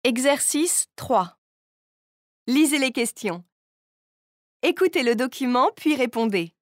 Exercice 3. Lisez les questions. Écoutez le document puis répondez.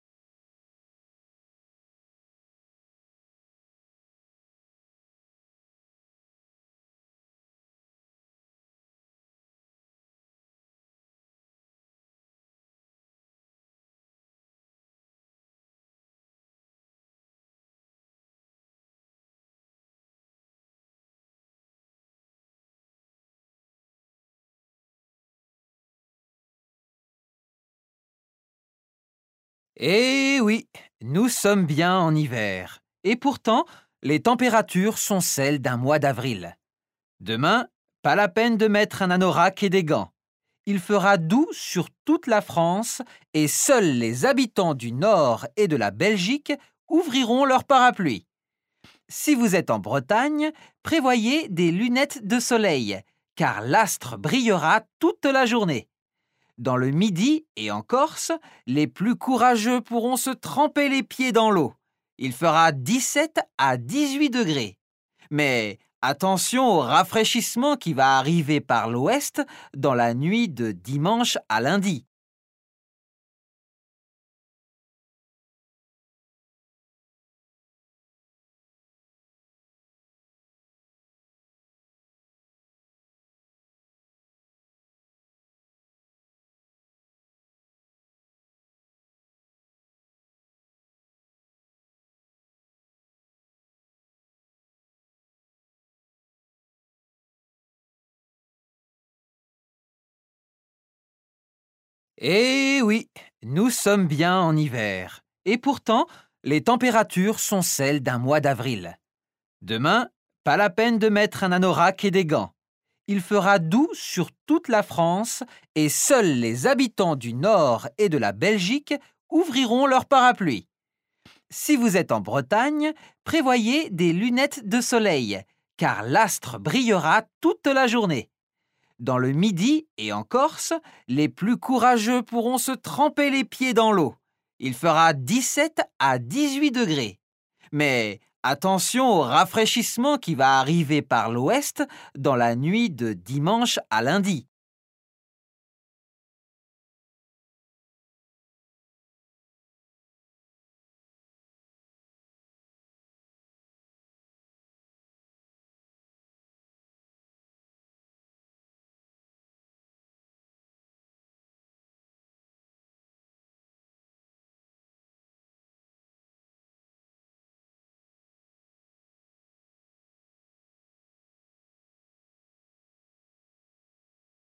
Eh oui, nous sommes bien en hiver. Et pourtant, les températures sont celles d'un mois d'avril. Demain, pas la peine de mettre un anorak et des gants. Il fera doux sur toute la France et seuls les habitants du Nord et de la Belgique ouvriront leur parapluie. Si vous êtes en Bretagne, prévoyez des lunettes de soleil, car l'astre brillera toute la journée. Dans le Midi et en Corse, les plus courageux pourront se tremper les pieds dans l'eau. Il fera 17 à 18 degrés. Mais attention au rafraîchissement qui va arriver par l'ouest dans la nuit de dimanche à lundi. Eh oui, nous sommes bien en hiver. Et pourtant, les températures sont celles d'un mois d'avril. Demain, pas la peine de mettre un anorak et des gants. Il fera doux sur toute la France et seuls les habitants du Nord et de la Belgique ouvriront leur parapluie. Si vous êtes en Bretagne, prévoyez des lunettes de soleil, car l'astre brillera toute la journée. Dans le Midi et en Corse, les plus courageux pourront se tremper les pieds dans l'eau. Il fera 17 à 18 degrés. Mais attention au rafraîchissement qui va arriver par l'ouest dans la nuit de dimanche à lundi.